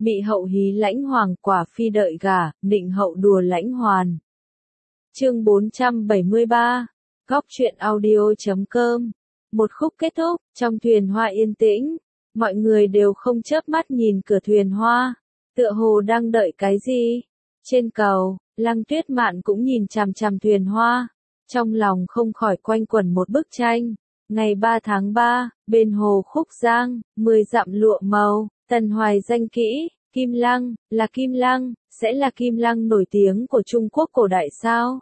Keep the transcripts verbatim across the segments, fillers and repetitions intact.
Mị hậu hí lãnh hoàng, quả phi đợi gả, nịnh hậu đùa lãnh hoàn. Chương bốn trăm bảy mươi ba, Góc truyện audio chấm com. Một khúc kết thúc, trong thuyền hoa yên tĩnh, mọi người đều không chớp mắt nhìn cửa thuyền hoa, tựa hồ đang đợi cái gì. Trên cầu, Lăng Tuyết Mạn cũng nhìn chằm chằm thuyền hoa, trong lòng không khỏi quanh quẩn một bức tranh. Ngày ba tháng ba, bên hồ Khúc Giang, mười dặm lụa màu, Tần Hoài danh kỹ, Kim Lăng, là Kim Lăng, sẽ là Kim Lăng nổi tiếng của Trung Quốc cổ đại sao?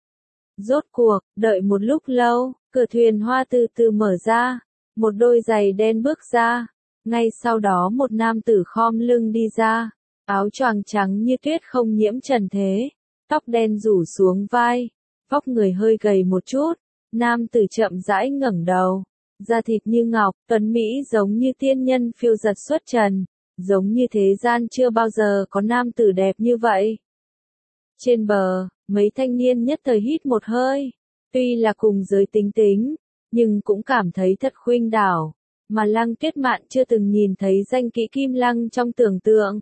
Rốt cuộc, đợi một lúc lâu, cửa thuyền hoa từ từ mở ra, một đôi giày đen bước ra, ngay sau đó một nam tử khom lưng đi ra, áo choàng trắng như tuyết không nhiễm trần thế, tóc đen rủ xuống vai, vóc người hơi gầy một chút, nam tử chậm rãi ngẩng đầu, da thịt như ngọc, tuấn mỹ giống như tiên nhân phiêu giật xuất trần, giống như thế gian chưa bao giờ có nam tử đẹp như vậy. Trên bờ, mấy thanh niên nhất thời hít một hơi, tuy là cùng giới tính tính, nhưng cũng cảm thấy thật khuynh đảo, mà Lăng Tuyết Mạn chưa từng nhìn thấy danh kỹ Kim Lăng trong tưởng tượng.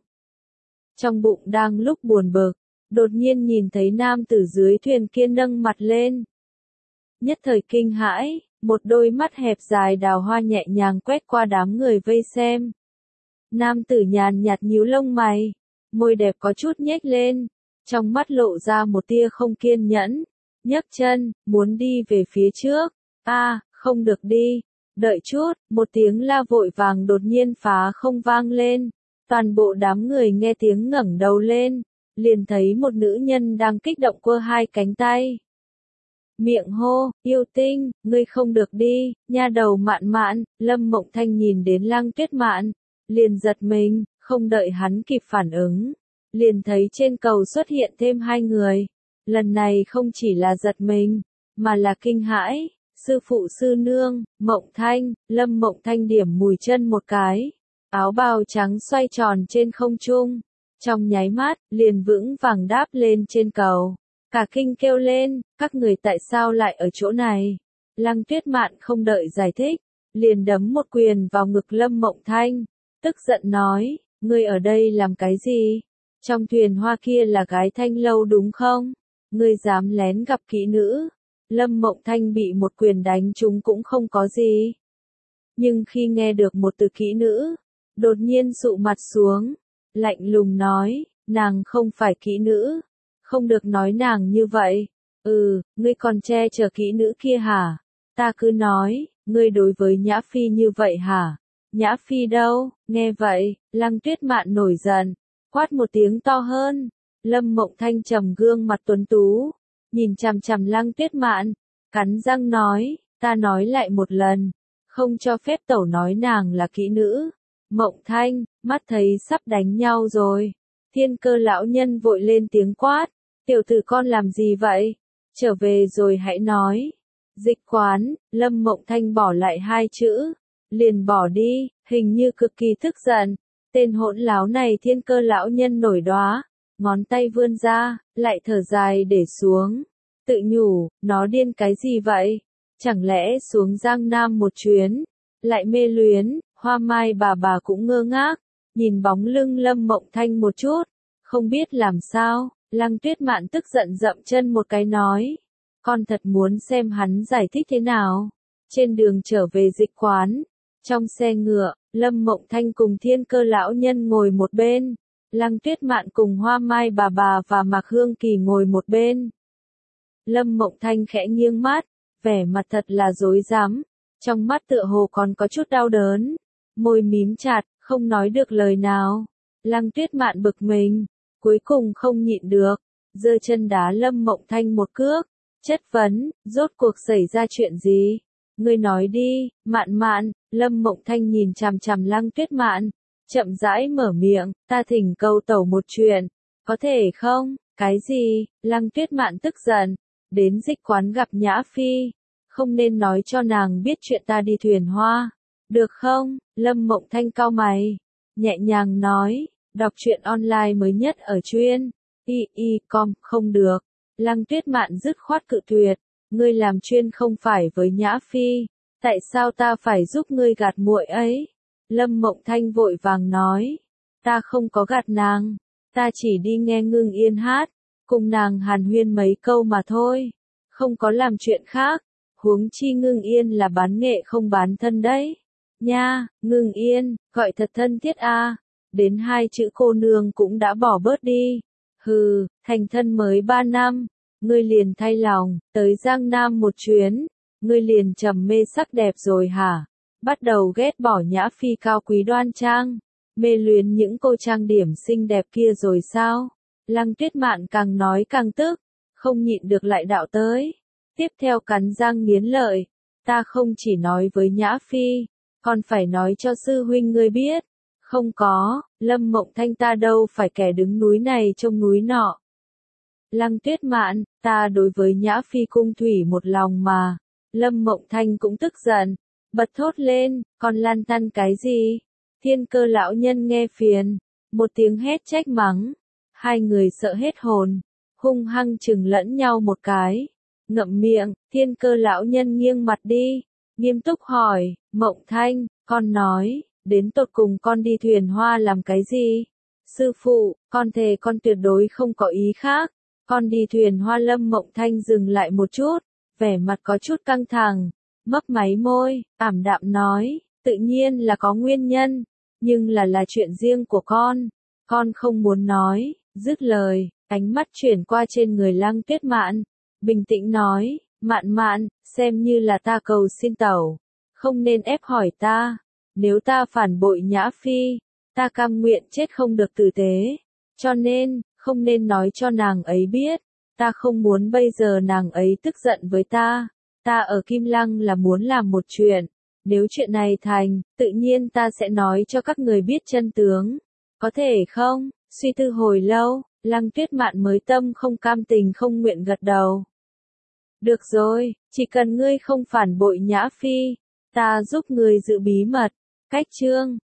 Trong bụng đang lúc buồn bực, đột nhiên nhìn thấy nam tử dưới thuyền kia nâng mặt lên. Nhất thời kinh hãi, một đôi mắt hẹp dài đào hoa nhẹ nhàng quét qua đám người vây xem. Nam tử nhàn nhạt nhíu lông mày, môi đẹp có chút nhếch lên, trong mắt lộ ra một tia không kiên nhẫn, nhấc chân, muốn đi về phía trước. A, à, không được đi, đợi chút, một tiếng la vội vàng đột nhiên phá không vang lên. Toàn bộ đám người nghe tiếng ngẩng đầu lên, liền thấy một nữ nhân đang kích động quơ hai cánh tay. Miệng hô, yêu tinh, ngươi không được đi, nha đầu Mạn Mạn. Lâm Mộng Thanh nhìn đến Lăng Tuyết Mạn, liền giật mình, không đợi hắn kịp phản ứng, liền thấy trên cầu xuất hiện thêm hai người. Lần này không chỉ là giật mình, mà là kinh hãi. Sư phụ sư nương, Mộng Thanh. Lâm Mộng Thanh điểm mùi chân một cái, áo bào trắng xoay tròn trên không trung, trong nháy mắt, liền vững vàng đáp lên trên cầu. Cả kinh kêu lên, các người tại sao lại ở chỗ này? Lăng Tuyết Mạn không đợi giải thích, liền đấm một quyền vào ngực Lâm Mộng Thanh, tức giận nói, ngươi ở đây làm cái gì? Trong thuyền hoa kia là gái Thanh lâu đúng không? Ngươi dám lén gặp kỹ nữ? Lâm Mộng Thanh bị một quyền đánh trúng cũng không có gì. Nhưng khi nghe được một từ kỹ nữ, đột nhiên sụ mặt xuống, lạnh lùng nói, nàng không phải kỹ nữ. Không được nói nàng như vậy. Ừ, ngươi còn che chở kỹ nữ kia hả? Ta cứ nói, ngươi đối với Nhã Phi như vậy hả? Nhã Phi đâu? Nghe vậy, Lăng Tuyết Mạn nổi giận, quát một tiếng to hơn. Lâm Mộng Thanh trầm gương mặt tuấn tú, nhìn chằm chằm Lăng Tuyết Mạn, cắn răng nói, ta nói lại một lần, không cho phép tẩu nói nàng là kỹ nữ. Mộng Thanh, mắt thấy sắp đánh nhau rồi. Thiên Cơ lão nhân vội lên tiếng quát, tiểu tử con làm gì vậy? Trở về rồi hãy nói. Dịch quán, Lâm Mộng Thanh bỏ lại hai chữ, liền bỏ đi, hình như cực kỳ tức giận. Tên hỗn láo này Thiên Cơ lão nhân nổi đoá, ngón tay vươn ra, lại thở dài để xuống. Tự nhủ, nó điên cái gì vậy? Chẳng lẽ xuống Giang Nam một chuyến, lại mê luyến? Hoa Mai bà bà cũng ngơ ngác, nhìn bóng lưng Lâm Mộng Thanh một chút, không biết làm sao. Lăng Tuyết Mạn tức giận dậm chân một cái nói, con thật muốn xem hắn giải thích thế nào. Trên đường trở về dịch quán, trong xe ngựa, Lâm Mộng Thanh cùng Thiên Cơ lão nhân ngồi một bên, Lăng Tuyết Mạn cùng Hoa Mai bà bà và Mạc Hương Kỳ ngồi một bên. Lâm Mộng Thanh khẽ nghiêng mắt, vẻ mặt thật là rối rắm, trong mắt tựa hồ còn có chút đau đớn, môi mím chặt, không nói được lời nào. Lăng Tuyết Mạn bực mình, cuối cùng không nhịn được, giơ chân đá Lâm Mộng Thanh một cước, chất vấn, rốt cuộc xảy ra chuyện gì? Ngươi nói đi, Mạn Mạn. Lâm Mộng Thanh nhìn chằm chằm Lăng Tuyết Mạn, chậm rãi mở miệng, ta thỉnh cầu tẩu một chuyện, có thể không? Cái gì? Lăng Tuyết Mạn tức giận, đến dịch quán gặp Nhã Phi, không nên nói cho nàng biết chuyện ta đi thuyền hoa, được không? Lâm Mộng Thanh cau mày, nhẹ nhàng nói, đọc truyện online mới nhất ở chuyên y y com, không được. Lăng Tuyết Mạn dứt khoát cự tuyệt, ngươi làm chuyên không phải với Nhã Phi, tại sao ta phải giúp ngươi gạt muội ấy? Lâm Mộng Thanh vội vàng nói, ta không có gạt nàng, ta chỉ đi nghe Ngưng Yên hát, cùng nàng hàn huyên mấy câu mà thôi, không có làm chuyện khác, huống chi Ngưng Yên là bán nghệ không bán thân đấy. Nha, Ngưng Yên, gọi thật thân thiết a, đến hai chữ cô nương cũng đã bỏ bớt đi. Hừ, thành thân mới ba năm, ngươi liền thay lòng, tới Giang Nam một chuyến, ngươi liền trầm mê sắc đẹp rồi hả? Bắt đầu ghét bỏ Nhã Phi cao quý đoan trang, mê luyến những cô trang điểm xinh đẹp kia rồi sao? Lăng Tuyết Mạn càng nói càng tức, không nhịn được lại đạo tới. Tiếp theo cắn răng nghiến lợi, ta không chỉ nói với Nhã Phi, còn phải nói cho sư huynh ngươi biết. Không có, Lâm Mộng Thanh ta đâu phải kẻ đứng núi này trông núi nọ. Lăng Tuyết Mạn, ta đối với Nhã Phi cung thủy một lòng mà. Lâm Mộng Thanh cũng tức giận, bật thốt lên, còn lăn tăn cái gì? Thiên Cơ lão nhân nghe phiền, một tiếng hét trách mắng. Hai người sợ hết hồn, hung hăng chừng lẫn nhau một cái. Ngậm miệng, Thiên Cơ lão nhân nghiêng mặt đi, nghiêm túc hỏi, Mộng Thanh, con nói, đến tột cùng con đi thuyền hoa làm cái gì? Sư phụ, con thề con tuyệt đối không có ý khác. Con đi thuyền hoa. Lâm Mộng Thanh dừng lại một chút, vẻ mặt có chút căng thẳng, mấp máy môi, ảm đạm nói, tự nhiên là có nguyên nhân, nhưng là là chuyện riêng của con, con không muốn nói. Dứt lời, ánh mắt chuyển qua trên người Lăng Tuyết Mạn, bình tĩnh nói, Mạn Mạn, xem như là ta cầu xin tẩu, không nên ép hỏi ta, nếu ta phản bội Nhã Phi, ta cam nguyện chết không được tử tế, cho nên, không nên nói cho nàng ấy biết, ta không muốn bây giờ nàng ấy tức giận với ta, ta ở Kim Lăng là muốn làm một chuyện, nếu chuyện này thành, tự nhiên ta sẽ nói cho các người biết chân tướng, có thể không? Suy tư hồi lâu, Lăng Tuyết Mạn mới tâm không cam tình không nguyện gật đầu. Được rồi, chỉ cần ngươi không phản bội Nhã Phi, ta giúp ngươi giữ bí mật. Cách chương